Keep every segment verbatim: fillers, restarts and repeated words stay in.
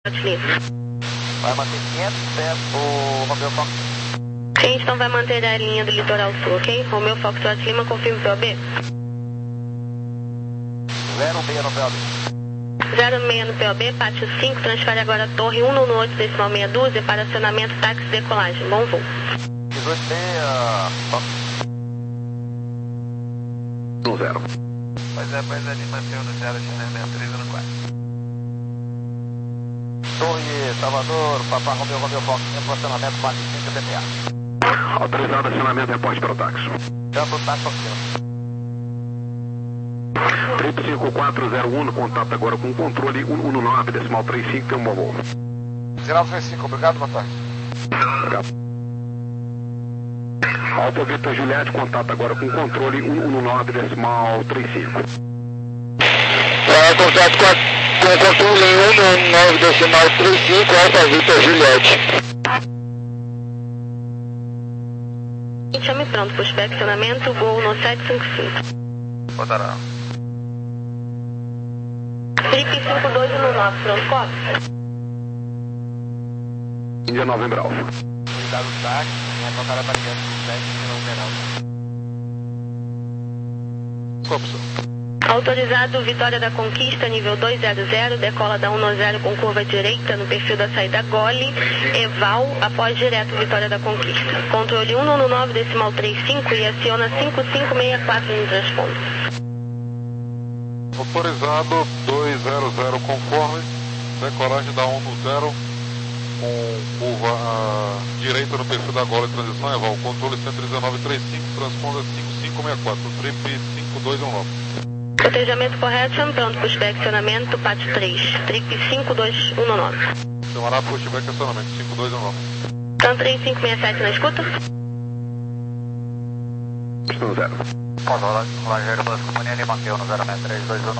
Vai manter quinhentos, o Romeu Fox. Sim, então vai manter a linha do litoral sul, ok? Romeu Fox Lima, confirma o P O B. zero seis no P O B. zero seis no P O B, pátio cinco, transfere agora a torre um no oito, decimal meia dúzia, para acionamento táxi decolagem. Bom voo. dezoito B, Fox. No zero. Pois é, pois é, Lima P no zero, China sessenta e três no quatro. Torre Salvador, Papá Romeu, Romeu Fox, acionamento quatro cinco D P A. Autorizado acionamento, reposte para o táxi. Campo táxi aqui. três cinco quatro zero um, contato agora com o controle cento e dezenove, decimal trinta e cinco, tem um bom voo. zero trinta e cinco, obrigado, boa tarde. Obrigado. Alfa Vitor Juliette, contato agora com o controle cento e dezenove, decimal trinta e cinco. É, contato com com o controle cento e dezenove, decimal trinta e cinco, Alfa Vitor Juliette. Chame pronto para o inspecionamento, gol no sete cinco cinco. Botará. Trick cinco dois um nove, pronto, copy. Índia nove em Bravo. Cuidado do táxi, minha tocara para dentro do sete, não verão. Copso. Autorizado, Vitória da Conquista, nível dois zero zero, decola da um zero com curva direita no perfil da saída Gole, Eval, após direto Vitória da Conquista. Controle cento e dezenove, decimal trinta e cinco e aciona cinco cinco seis quatro no transponder. Autorizado, dois zero zero conforme, decolagem da um zero com curva uh, direita no perfil da Gole, transição Eval, controle cento e dezenove trinta e cinco, transponder cinco cinco seis quatro, trip cinco dois um nove. Protejamento correto, chame pronto para o inspecionamento, pátio três, trip cinco dois um nove. Chamará para o feedback acionamento, cinco dois um nove. Então três cinco seis sete na escuta? No zero. Rogério Bus, companhia Lima Q no zero seis três dois um.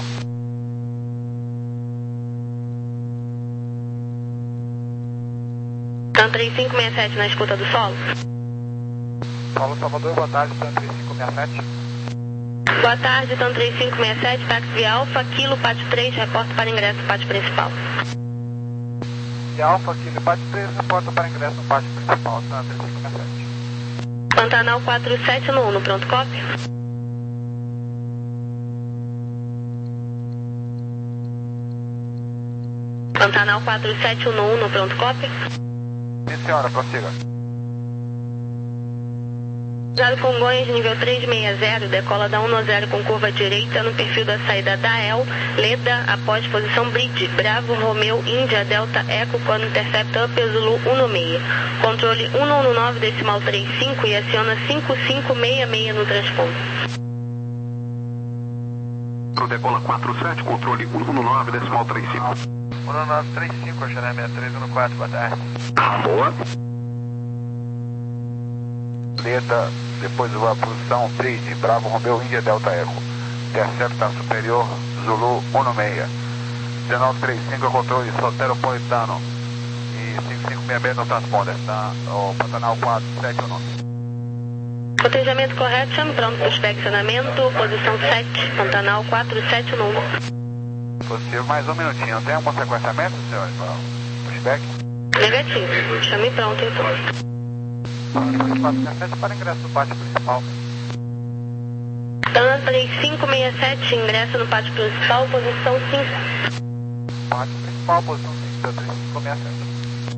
Então três cinco seis sete na escuta do solo? Paulo Salvador, boa tarde, então três cinco seis sete. Boa tarde, então três cinco seis sete, táxi Alfa, Kilo, pátio três, reporta para ingresso no pátio principal. E Alfa, Kilo, pátio três, reporta para ingresso no pátio principal, tá? três cinco seis sete. Pantanal quatro sete no um, pronto, copy? Pantanal quatro sete no um, pronto, copy? Sim, senhora, prossiga. Usado Congonhas, nível três seis zero, decola da um zero com curva direita no perfil da saída da El, Leda, após posição Bridge, Bravo, Romeu, Índia, Delta, Eco, quando intercepta Up Zulu um seis. Controle cento e dezenove, decimal trinta e cinco e aciona cinco cinco seis seis no transponder. Decola quatro sete, controle cento e dezenove, decimal trinta e cinco. cento e dezenove trinta e cinco, Xané sessenta e três no quatro, boa tarde. Boa. Leda, depois a posição Bridge, Bravo, Romeu, Índia, Delta, Eco. Intercepta superior, Zulu um seis. dezenove trinta e cinco, controle Soteropolitano. E cinco cinco seis seis no transponder, tá? O Pantanal quatro sete um nove. Protejamento correto, chame pronto para o inspecionamento, posição sete, Pantanal quatro sete no um. Positivo, mais um minutinho. Tem algum sequenciamento, senhores? Pushback? Negativo, chame pronto então. quatro para ingresso no pátio principal. Dana três cinco seis sete, ingresso no pátio principal, posição cinco. Pátio principal, posição cinco, três cinco seis sete.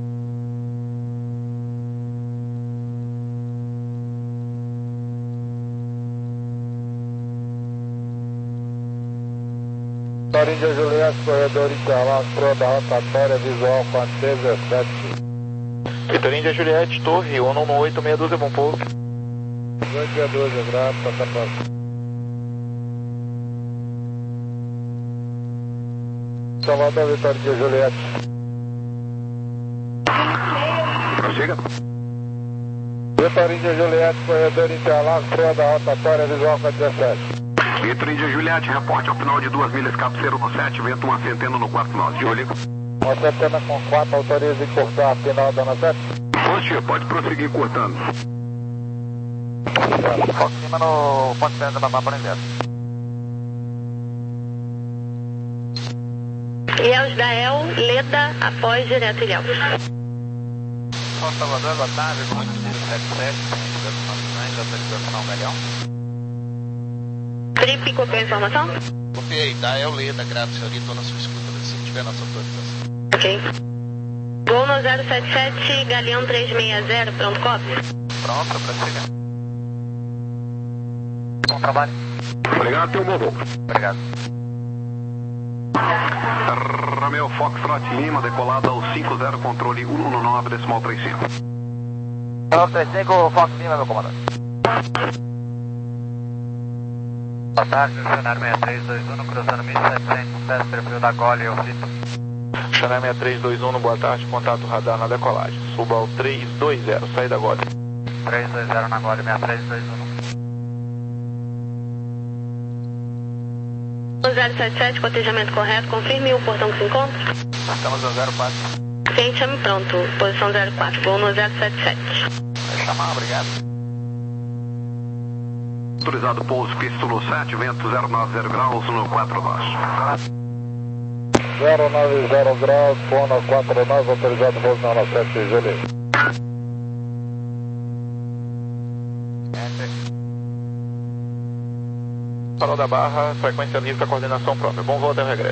Índia Juliette, corredor Interlagos, pronta rotatória, visual quatro dezessete. Vitor Índia Juliette, torre um um oito seis doze, bom pouso. oito seis doze, grato, tá próximo. Salvador, Vitor Índia Juliette. Prossiga. Vitor Índia Juliette, corredor Interlagos, pronta rotatória, visual quatro dezessete. Vitor Índia Juliette, reporte ao final de duas milhas, cabeceiro no sete, vento uma centena no quatro nove. Júlio. Uma centena com quatro, autoriza encurtar a final da sete. Positivo, pode prosseguir cortando. Foco em cima no ponto de da Babá por ingresso. Ilhéus da E L, Leda, após direto Ilhéus. São Salvador, boa tarde, muito sete sete, da autorização Galeão. Trip, copiou a informação? Copiei, da E L, Leda, grato, senhorita, estou na sua escuta, se tiver nossa autorização. Ok. Gol no zero sete sete, Galeão trezentos e sessenta, pronto, copy? Pronto, prossiga. Bom trabalho. Obrigado, teu bom. Obrigado. Romeo Foxtrot Lima, decolada ao cinco zero, controle um um nove, decimal trinta e cinco. nove três cinco, Fox Lima, meu comandante. Boa tarde, cenário seis três dois um, cruzando mil e setecentos, perfil da Gole, eu cito. Cenário seis três dois um, boa tarde, contato radar na decolagem. Suba ao três dois zero, saída Gole. três dois zero na Gole, seis três dois um. zero sete sete, cotejamento correto, confirme o portão que se encontra. Estamos no zero quatro. Sim, chame pronto, posição zero quatro, voo no zero sete sete. Vai chamar, obrigado. Autorizado pouso pista no sete, vento zero nove zero graus no quatro nós. zero nove zero graus, Fono quatro nove, autorizado pouso na sete, Julie. Farol da Barra, frequência livre com a coordenação própria. Bom voo até o regresso.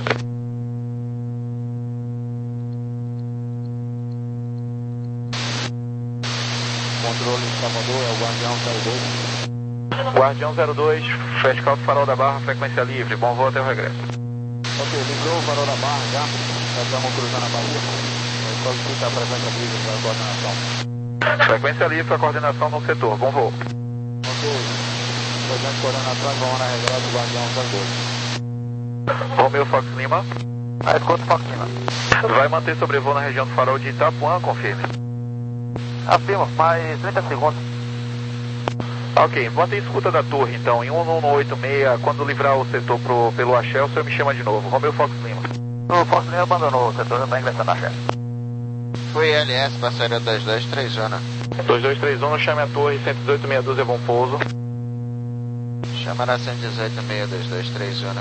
Controle Salvador, é o Guardião zero dois. Guardião zero dois, fecha calço Farol da Barra, frequência livre. Bom voo até o regresso. Ok, livrou o Farol da Barra já. Já estamos cruzando a Bahia. Solicita a frequência livre para a coordenação. Frequência livre com a coordenação no setor. Bom voo. Ok. Presente coordenação, vamos na regra do Guardião zero dois. Romeo Fox Lima. Ah, escuta, Fox Lima. Vai manter sobrevoo na região do farol de Itapuã, confirme. Afirmo, mais trinta segundos. Ok, mantém escuta da torre então, em um um oito seis, quando livrar o setor pro, pelo Axé, o senhor me chama de novo. Romeo Fox Lima. O Fox Lima abandonou o setor, já está ingressando na Axé. Foi L S, passaria dois dois três Jana. dois dois três um, chame a torre, cento e dezoito meia dúzia, bom pouso. Chamará cento e dezoito seis dois dois três Jana.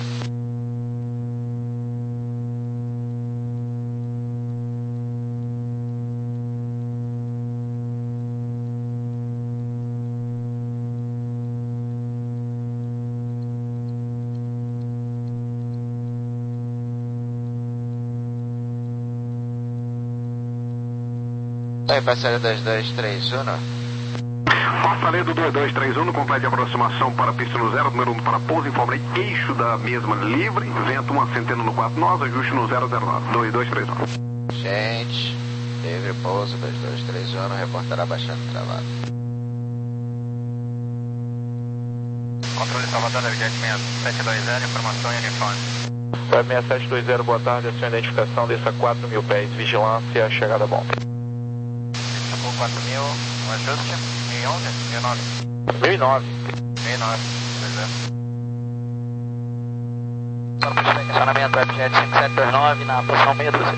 Aí, passaria dois dois três um. Passarelo dois dois três um, complete aproximação para pista no zero, número um para pouso, informe eixo da mesma livre, vento uma centena no quatro nós, ajuste no zero zero nove, dois dois três um. Gente, livre pouso dois dois três um, reportará baixando travado. Controle Salvador, Navigante seis sete dois zero, informação em uniforme. Web seis sete dois zero, boa tarde, a sua identificação, desça quatro mil pés, vigilância, chegada bom. quatro mil, um ajuste, mil e onze, mil e nove. mil e nove. mil e nove, beleza. Estacionamento Webjet cinco sete dois nove na posição meia dúzia.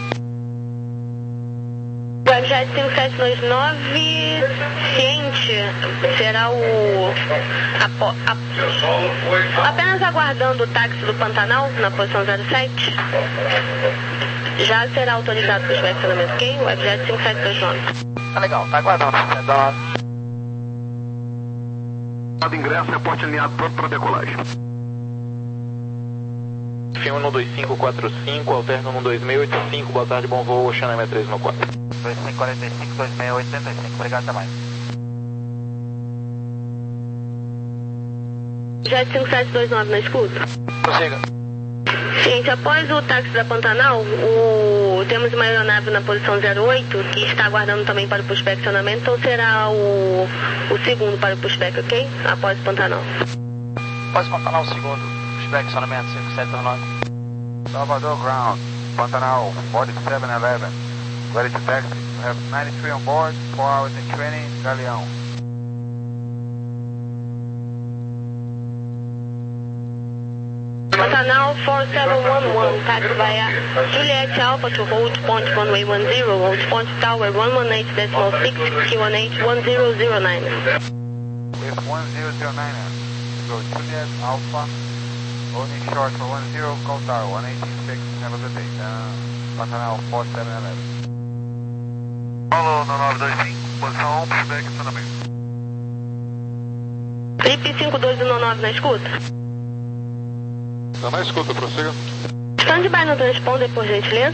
Webjet cinco sete dois nove, ciente, será o... A, a, apenas aguardando o táxi do Pantanal na posição zero sete. Já será autorizado para o inspecionamento, ok? Webjet cinco sete dois nove. Tá legal, tá aguardando. Cada ingresso, reporte alinhado pronto para decolagem. F um dois cinco quatro cinco, alterno um dois seis oito cinco, boa tarde, bom voo, Oceana seis três um quatro. dois cinco quatro cinco, dois seis oito cinco, obrigado também. Jet cinco sete dois nove na escuta. Prossiga. Gente, após o táxi da Pantanal, o... temos uma aeronave na posição zero oito que está aguardando também para o inspecionamento, então será o, o segundo para o pushback, ok? Após o Pantanal. Após o Pantanal, segundo, inspecionamento cinco sete dois nove. Salvador Ground, Pantanal, Body sete eleven, ready to taxi. We have ninety-three on board, four hours in training, Galeão. Pantanal four seven one one, taxi via Juliet Alpha to hold point runway one zero, hold point tower one one eight decimal six, Q one H one zero zero nine. We have one zero zero nine, go Juliet Alpha, Holding short for one zero, call tower, one eighteen six, have a good day. Uh, Pantanal four seven um. Alô, no nove dois cinco, posição um, pushback, estacionamento. Trip cinco dois um nove na escuta. Tá na escuta, prossiga. Stand-by no transponder, por gentileza.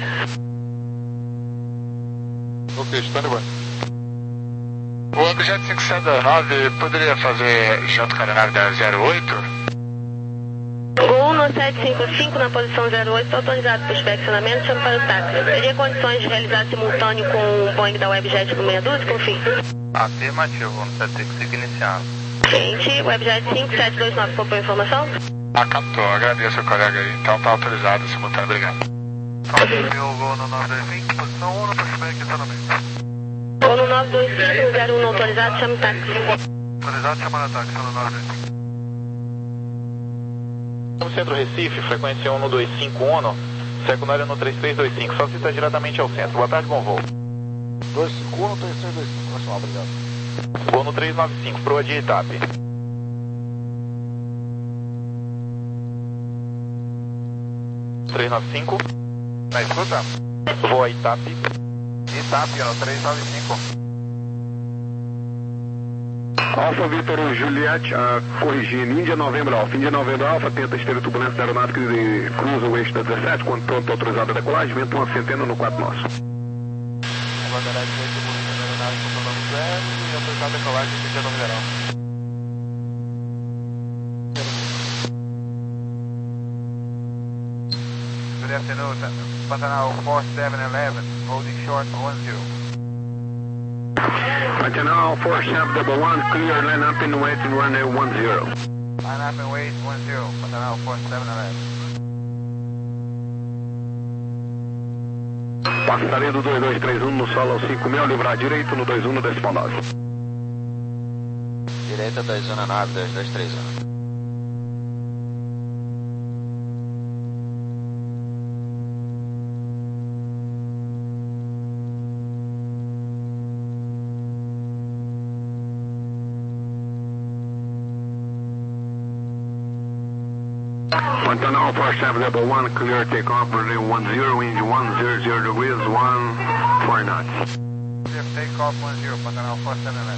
Ok, stand-by. O objeto cinco sete dois nove poderia fazer junto com a aeronave da zero oito? Gol no sete cinco cinco na posição zero oito, autorizado para o inspecionamento, chama para o táxi. Teria condições de realizar simultâneo com o Boeing da Webjet do meia dúzia, confirme? Afirmativo, no sete cinco cinco iniciado. Gente, Webjet cinco sete dois nove, comprou a informação? Ah, captou. Agradeço ao colega aí. Então tá autorizado, simultâneo, obrigado. Confirmou o gol no nove dois cinco, posição um, no pushback, estacionamento. Gol no nove dois cinco zero um, autorizado, chama o táxi. Autorizado, chamando ataque, no nove dois cinco. No centro Recife, frequência um dois cinco um, secundária no três três dois cinco, só cita diretamente ao centro. Boa tarde, bom voo. dois cinco um, três três dois cinco, nacional, obrigado. Voo no três nove cinco, proa de Itape. três nove cinco. Na escuta? Voa Itape. Itape, no três nove cinco. Alfa Vitor Juliette, uh, corrigindo, Índia Novembro Alfa. Índia Novembro Alfa, tenta esteira turbulência aeronáutica e cruza o eixo da dezessete, quando pronto autorizado a decolagem, vento uma centena no quatro nosso. Aguardará de turbulência aeronáutica com o nome zero e autorizado a decolagem do dia no verão. Good afternoon, Pantanal four seven um um, holding short for one zero. Pantanal four seven one one, clear, line up and wait and run at one zero. Line up and wait one zero, Pantanal four seven um um. Passaria do dois dois três um no solo ao cinco mil, livrar direito no dois um no decimal nove. Direita dois um nove, dois dois três um. Pantanal four seven one, clear takeoff, runway one zero, wind one zero zero degrees, one four knots. Clear takeoff one zero, Pantanal four seven um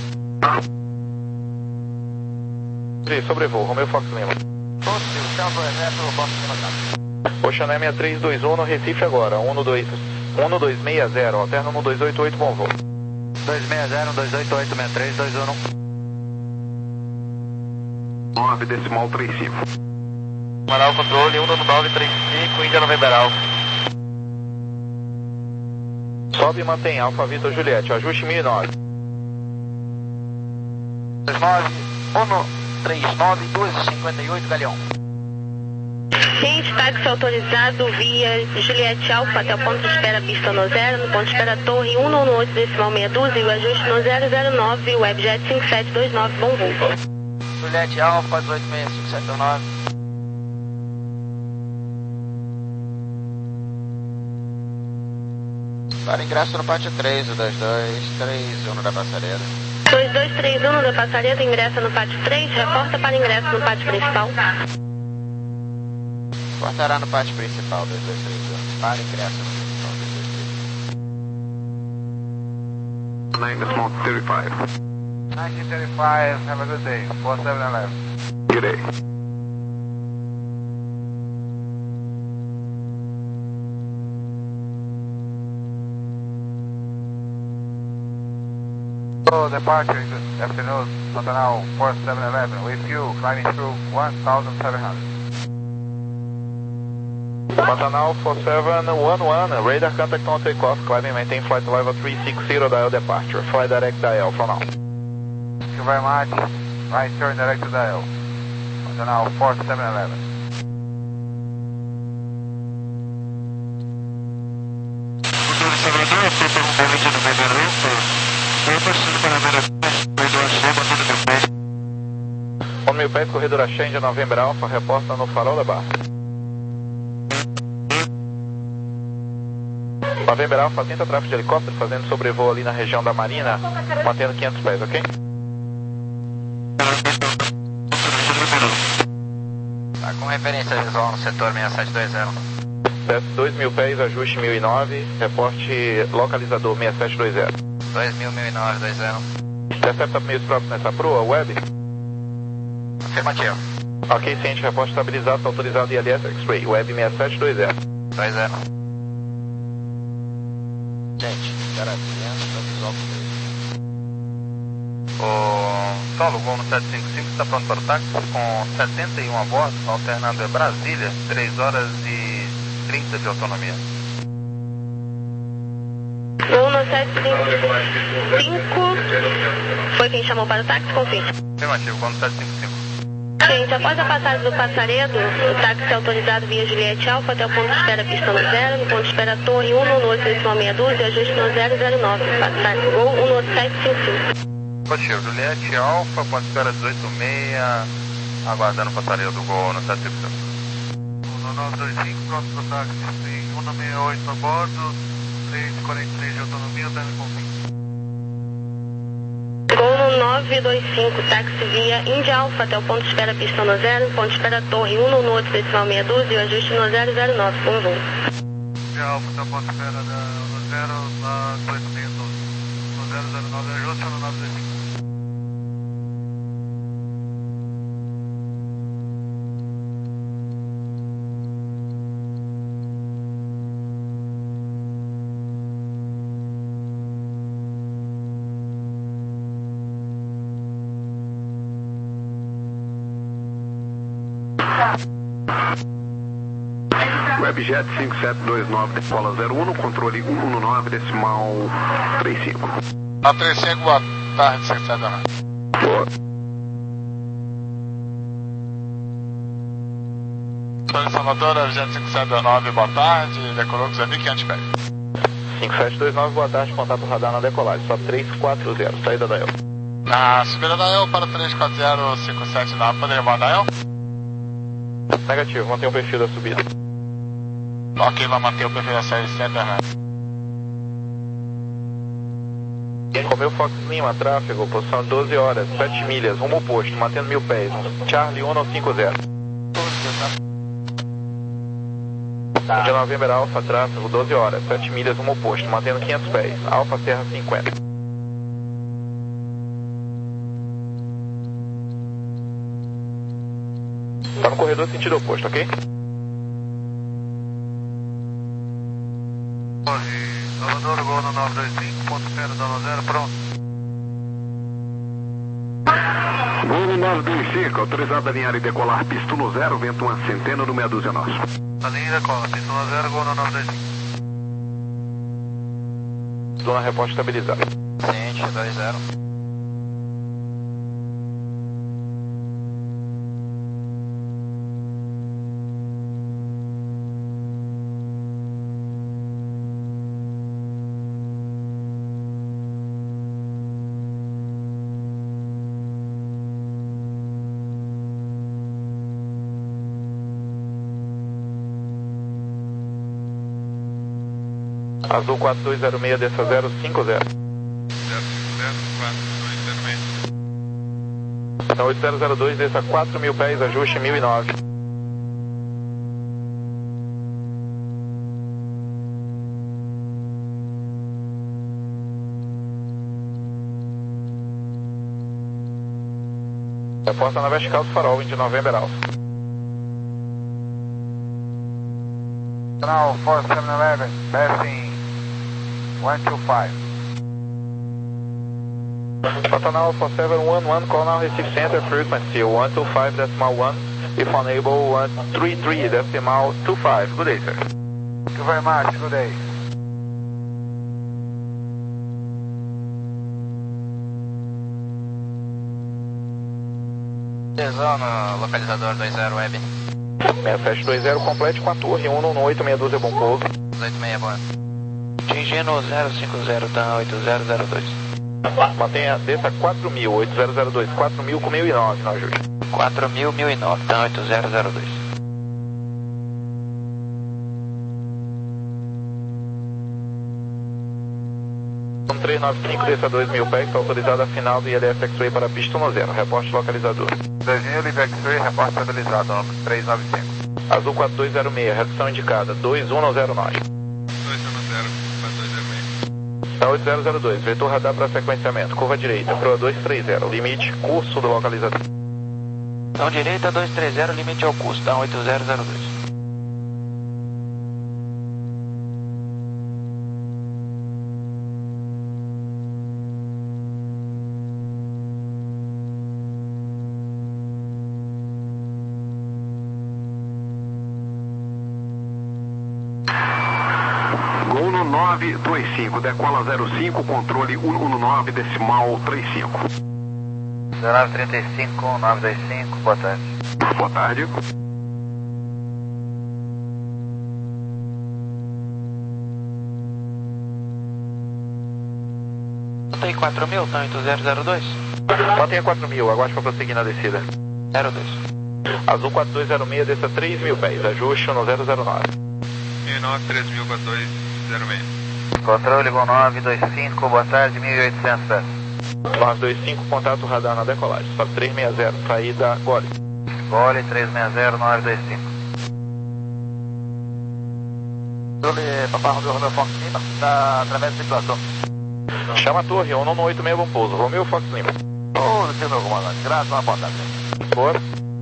um. Sobrevoo, Romeo Fox Lima. Positivo, chama para o exército, Fox Lima tá. Ocean seis três dois um no Recife agora, um dois seis zero, alterna um dois oito oito, bom voo. dois seis zero, dois oito oito, seis três dois um. nove decimal três cinco. Manual controle um nove três cinco, Índia Novembro Alfa. Sobe e mantém, Alfa Vitor Juliette, ajuste mil e nove. dois nove um três nove, dois cinquenta e oito, Galeão. Gente, táxi autorizado via Juliette Alfa até o ponto de espera pista no zero, no ponto de espera torre um oito decimal meia dúzia e o ajuste no zero zero nove, Webjet cinco sete dois nove, bom voo. Juliette Alfa, dezoito seis cinco sete nove. Para ingresso no pátio três, o dois dois três um da passareira. dois dois três um da passareira, ingressa no pátio três, reporta para ingresso no pátio principal. Portará no pátio principal, dois dois três um. Para ingresso no principal, dois dois três um. nine decimal thirty-five. nineteen thirty-five, have a good day, four seven um um. Good day. So departure, good afternoon, Pantanal four seven um um, with you, climbing through one thousand seven hundred. Pantanal four seven one one, radar contact on takeoff, climbing maintain flight level three six zero, dial departure, fly direct dial for now. Thank you very much, right turn direct to dial, Pantanal four seven um um. Futuro Salvador, Center um vinte no Novembro Alfa. Estou passando para a corredor Axé, batendo mil pés. um mil pés, corredor Axé, Índia Novembro Alfa, reporta no farol da barra. Novembro Alfa, tenta tráfego de helicóptero, fazendo sobrevoo ali na região da Marina, mantendo quinhentos pés, ok? Tá com referência visual no setor seis sete dois zero. Desce dois mil pés, ajuste mil e nove, reporte localizador seis sete dois zero. dois mil, mil e nove, dois zero. Intercepta meios próprios nessa proa, web? Afirmativo. Ok, ciente, reporte estabilizado, está autorizado I L S X-Ray, web seis sete dois zero. dois zero. Gente, garantia, está visual com três. O Solo, voo no sete cinco cinco, está pronto para o táxi com setenta e um a bordo, alternando é Brasília, três horas e trinta de autonomia. Voo no sete cinco cinco, foi quem chamou para o táxi, confirme. Afirmativo, voo no sete cinco cinco. Gente, após a passagem do Passaredo, o táxi é autorizado via Juliette Alfa até o ponto de espera pista no zero, no ponto de espera Torre um no oito decimal meia dúzia, ajuste no zero zero nove, passagem Gol um no sete cinco cinco. Positivo, Juliette Alfa, ponto de espera dezoito seis, aguardando o passareio do Gol no sete cinco cinco. um nove dois cinco, pronto para o táxi, tem um seis oito a bordo, três quarenta e três de autonomia, dando confim. Gol no nove dois cinco, táxi via Índia Alfa até o ponto de espera pista no zero, ponto de espera Torre um no oito decimal meia dúzia, ajuste no zero zero nove, um voo. Índia Alfa até o ponto de espera no zero, na dezoito seis doze. No zero zero nove, ajuste no nove dois cinco. Webjet cinco sete dois nove, decola zero um, no controle cento e dezenove, decimal trinta e cinco. Na trinta e cinco, boa tarde, cinco sete nove. Boa. Salvador, Webjet cinco sete dois nove, boa tarde, decolou com mil e quinhentos pés. cinco sete dois nove, boa tarde, contato radar na decolagem, só três quatro zero, saída da E L. Na subida da E L para três quatro zero cinco sete nove, poderia mandar E L? Negativo, mantém o perfil da subida. Ok, vai manter o perfil da série Center, né? Comeu Fox Lima, tráfego, posição doze horas, sete milhas, rumo oposto, mantendo mil pés. Charlie um no cinco zero. De November Alfa, tráfego, doze horas, sete milhas, rumo oposto, mantendo quinhentos pés. Alfa Serra cinquenta. Está no corredor sentido oposto, ok? Salvador, Gol no nove dois cinco, ponto espera da zero, pronto. Gol no nove dois cinco, autorizado a alinhar e decolar pista no zero, vento uma centena no meia dúzia nosso. Alinha e decola, pista no zero, Gol no nove dois cinco. Zona reporte estabilizada. Ciente, dois zero. Azul quatro dois zero seis, desça zero cinco zero. zero cinco zero, quatro dois zero seis. Então oito zero zero dois, desça quatro mil pés, ajuste mil e nove. Reporta na vertical do farol, Indy November Alpha. Now four seven eleven, passing one two five. Pantanal four seven one one, call now Recife Center, frequency one two five decimal one, if unable one three three decimal two five. Good day, sir. Thank you very much, good day. Tesão no localizador dois zero web. seis sete dois zero, complete com a torre um no oito meia dúzia, bom pouso. dezoito seis, boa. Atingindo zero cinco zero, tá oito zero zero dois. Mantenha, desça quatro mil, oito zero zero dois, quatro mil com mil e nove no ajuste. quatro mil, mil e nove, tá oito zero zero dois. Um três nove cinco, desça dois mil pés, está autorizado a final do I L S X-Ray para pista um zero. Reporte localizador. dois mil, Live X-Ray, reporte estabilizado, número três nove cinco. Azul quatro dois zero seis, redução indicada, dois um zero nove. dois um zero, quatro dois zero seis. Tá oito zero zero dois, vetor radar para sequenciamento, curva direita, proa dois três zero, limite, curso do localizador. Então direita dois três zero, limite ao curso, tá oito zero zero dois. Gol no nove dois cinco, decola zero cinco, controle cento e nove, decimal trinta e cinco. nove trinta e cinco, nove dois cinco, boa tarde. Boa tarde. Tem quatro mil, tá oito zero zero dois. Mantenha quatro mil, aguarde para prosseguir na descida. zero dois. Azul quatro dois zero seis, desça três mil pés, ajuste no zero zero nove. mil e nove, três mil, quatro dois zero seis. Controle Gol nove dois cinco, boa tarde, mil e oitocentos pés. nove dois cinco, contato radar na decolagem, só três seis zero, saída Gole. Gole três seis zero, nove dois cinco. Controle Papai Romeu, Romeu Fox Lima, tá através da situação. Chama a torre, um oito seis, bom pouso, Romeu Fox Lima. Ô, oh, meu comandante, graças a uma boa tarde. Bora.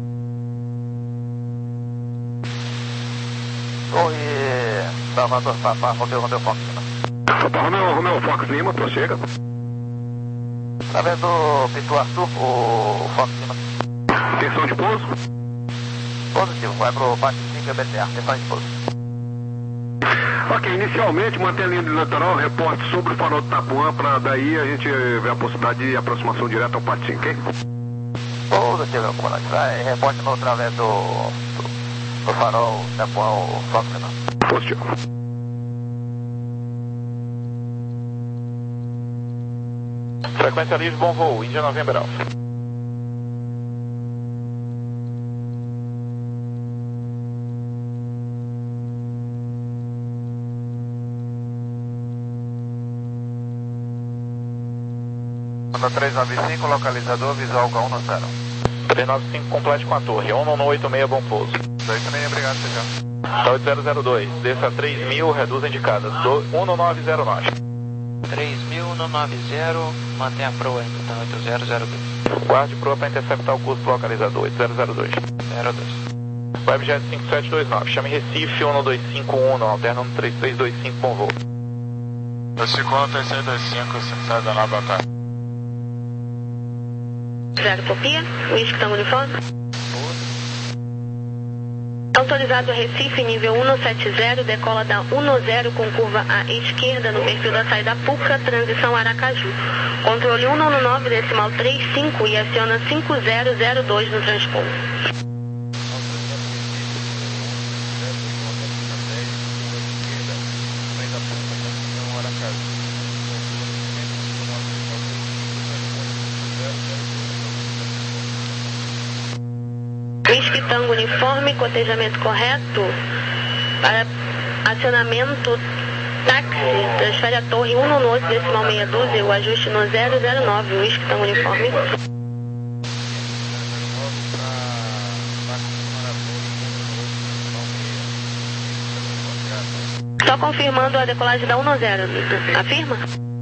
Torre Salvador, Papai Romeu, Romeu Fox Lima. Papai Romeu, Romeu Fox Lima, prossiga. Através do Pitu Arthur, o Fox Lima. Tensão de pouso? Positivo, vai pro Pátio cinco e B T A, tensão de pouso. Ok, inicialmente mantém a linha de litoral, reporte sobre o farol do Tapuã, para daí a gente ver a possibilidade de aproximação direta ao Pátio cinco, ok? Positivo, meu comandante. Vai, reporte no através do, do, do farol Tapuã, o Fox Lima. Positivo. Frequência livre, bom voo, Índia November Alpha. três nove cinco, localizador visual K um no zero. três nove cinco, complete com a torre, um oito seis, bom pouso. dois seis, obrigado, senhor. Tá oito zero zero dois, desça três mil, reduz a indicada, um nove zero nove. três mil cento e noventa, mantém a proa ainda, tá oito zero zero dois. Guarde proa para interceptar o curso do localizador, oito zero zero dois. zero dois. Webjet cinco sete dois nove, chame Recife um dois cinco um, alterna no três três dois cinco, bom voo. Recife um três três dois cinco, cinco sete dois nove, boa tarde. Zero copia, Whisky Tango Uniforme. Autorizado Recife, nível cento e setenta, decola da cento com curva à esquerda no perfil da saída Puca, transição Aracaju. Controle cento e nove, decimal trinta e cinco e aciona cinco zero zero dois no transponder. Whisky Tango Uniforme, cotejamento correto para acionamento táxi, transfere a torre cento e oito, decimal meia dúzia, o ajuste no zero zero nove, Whisky Tango Uniforme. Só confirmando a decolagem da cento, afirma?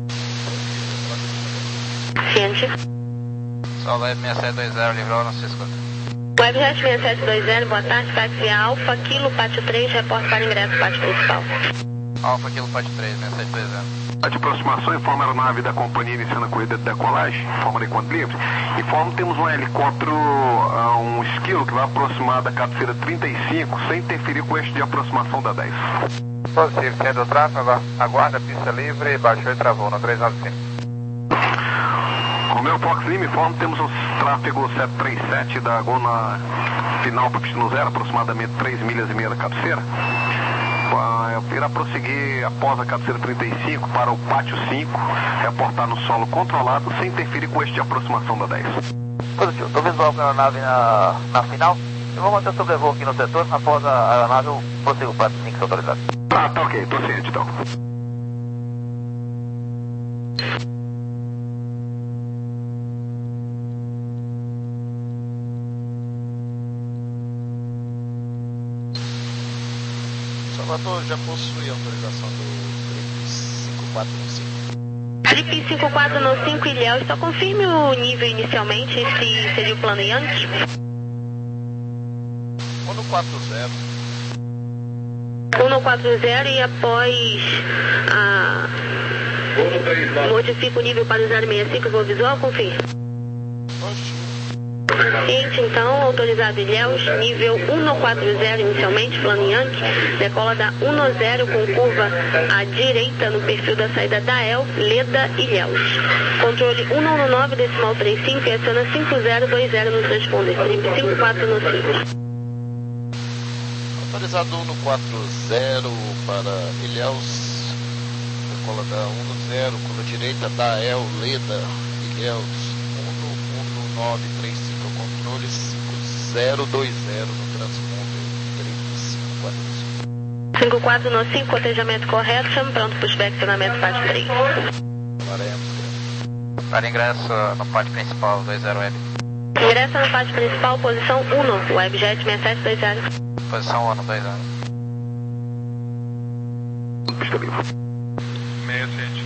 Ciente. Só Web seis sete dois zero, livrou, não se escuta. Webjet seis sete dois zero, boa tarde, táxi Alfa, Kilo, Pátio três, reporte para ingresso, pátio principal. Alfa, Kilo, Pátio três, seis sete dois zero. A de aproximação, informa a aeronave da companhia iniciando a corrida de decolagem, informa de quanto livre. Informa temos um helicóptero, uh, um esquilo que vai aproximar da cabeceira trinta e cinco, sem interferir com o eixo de aproximação da dez. Positivo, sendo o tráfego, aguarda pista livre, baixou e travou no três nove cinco. Romeu Fox Lima, informa temos o tráfego sete três sete da Gona final para pista no zero, aproximadamente três milhas e meia da cabeceira. Irá prosseguir após a cabeceira trinta e cinco para o Pátio cinco, reportar no solo controlado, sem interferir com o eixo de aproximação da dez. Positivo, estou visual com a aeronave na, na final. Eu vou manter o sobrevoo aqui no setor, após a aeronave eu prossigo para o Pátio cinco autorizado. Tá, tá ok, tô ciente então. Salvador já possui autorização do trip cinco quatro um cinco. Trip cinco quatro um cinco Ilhéus, só confirme o nível inicialmente, se seria o plano Yankee. um quatro zero. um quatro zero e após a... modifica o nível para o zero seis cinco, voo visual, confirme. Ciente, então, autorizado Ilhéus, nível um quatro zero inicialmente, plano Yankee, decola da um zero com curva à direita no perfil da saída da E L, Leda, Ilhéus. Controle um nove nove, decimal trinta e cinco e aciona cinco zero dois zero no transponder, trip cinco quatro um cinco. Autorizado um quatro zero para Ilhéus, decola da um zero, curva direita da E L, Leda, Ilhéus, um nove três cinco, controle cinco zero dois zero no transponder, trip cinco quatro um cinco. cinco quatro um cinco, cotejamento correto, chame pronto para o inspecionamento parte três. Para ingresso no pátio principal, dois zero L. Ingressa no pátio principal, posição um, Webjet seis sete dois zero. Posição um, dois zero. Pista livre. Meia sete.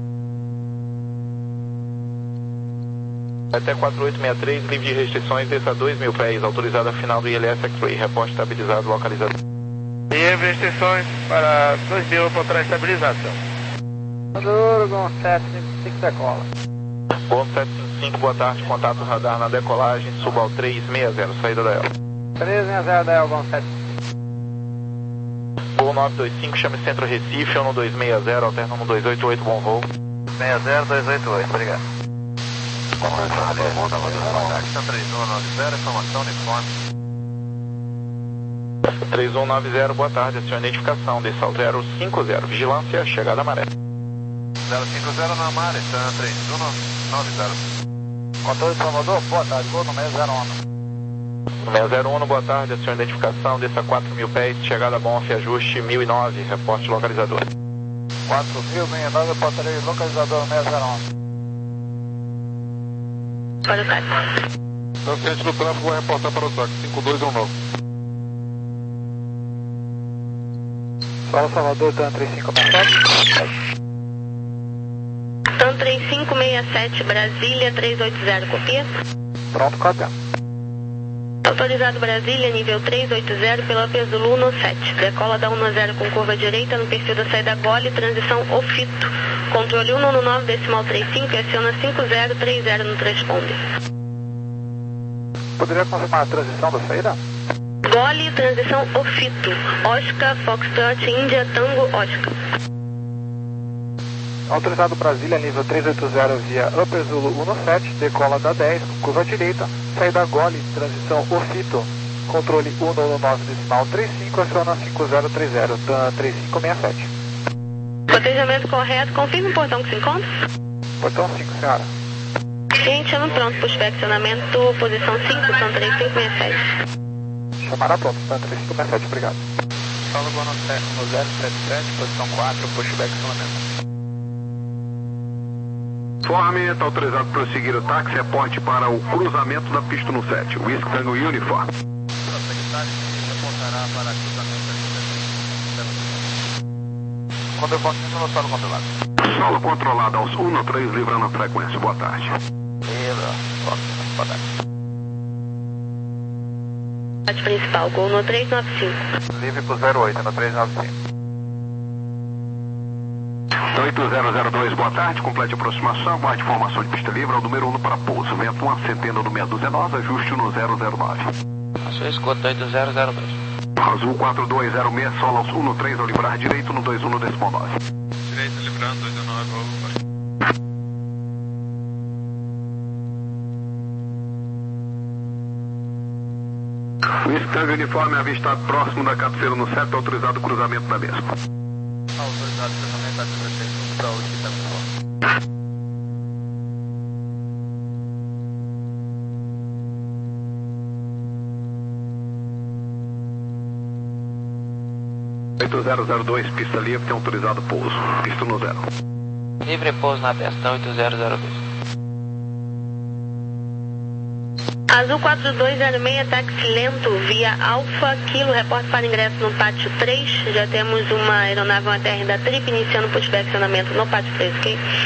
Até quatro oito seis três, livre de restrições, desça dois mil pés, autorizado a final do I L S X-Ray, reporte estabilizado, localizado. Livre de restrições para dois mil para estabilização. Maduro, Gon sete cinco cinco decola. Gon sete cinco cinco, boa tarde, contato radar na decolagem, suba ao três seis zero, saída da E L. três seis zero da E L, Gon sete. Gol nove dois cinco, chame Centro Recife, um dois seis zero, alterna um dois oito oito, bom voo. seis zero dois oito oito, obrigado. três um nove zero, informação uniforme. três um nove zero, boa tarde, acione identificação, desça ao zero cinco zero, vigilância, chegada à maré. zero cinco zero na maré, três um nove zero. Controle Salvador, boa tarde, gol no seis zero um. seis zero um, boa tarde, acione identificação, desça quatro mil pés, chegada bom, ajuste mil e nove, reporte localizador. quatro mil, mil e nove, reportarei localizador seis zero um. Para o táxi. Então, cliente do tráfego vai reportar para o táxi, cinco dois um nove. Fala Salvador, TAN três cinco seis sete. TAN três cinco seis sete, Brasília três oito zero, copia? Pronto, copia. Autorizado Brasília, nível três oito zero, pela P Zulu um sete. Decola da um zero com curva direita no perfil da saída Gole, transição Ofito. Controle um nove nove, decimal trinta e cinco e aciona cinco zero três zero no transponder. Poderia confirmar a transição da saída? Gole, transição Ofito. Oscar, Foxtrot, Índia, Tango, Oscar. Autorizado Brasília, nível três oito zero via Upper Zulu um sete, decola da dez, curva direita, saída Gole, transição Ofito, controle um nove nove, decimal trinta e cinco, aciona cinco zero três zero, TAN três cinco seis sete. Cotejamento correto, confirme o portão que se encontra? Portão cinco, senhora. Cliente, chama pronto para o inspecionamento, posição cinco, TAN três cinco seis sete. Chamará pronto, TAN três cinco seis sete, obrigado. Fala boa no zero sete sete, posição quatro, pushback isolamento. Forme, está autorizado para prosseguir o táxi, reporte para o cruzamento da pista no sete, Whisky Tango Uniform. Reportará para cruzamento da quando eu continuo no solo controlado. Solo controlado aos um três, livrando a frequência, boa tarde. Livra, boa tarde. Pátio principal, gol no três nove cinco. Livre pro zero oito, no três nove cinco. oito zero zero dois, boa tarde, complete a aproximação, guarde informação de pista livre, ao número um para pouso, vento uma centena do seis dezenove, ajuste no zero zero nove. A sua escuta oito zero zero dois. Azul quatro dois zero seis, solo aos um três, ao livrar direito no dois um decimal nove. Direito, livrando, dois nove, over. Whisky Tango Uniforme avistado próximo da cabeceira no sete, autorizado o cruzamento da mesma. Autorizado o cruzamento da dezesseis para o Whisky Tango Uniforme. oito zero zero dois, pista livre, tem autorizado pouso. Pista no zero. Livre pouso na testa oito zero zero dois. Azul quatro dois zero seis, táxi lento, via Alfa, Kilo, reporte para ingresso no pátio três. Já temos uma aeronave, uma T R da Trip, iniciando o pushback acionamento no pátio três, ok?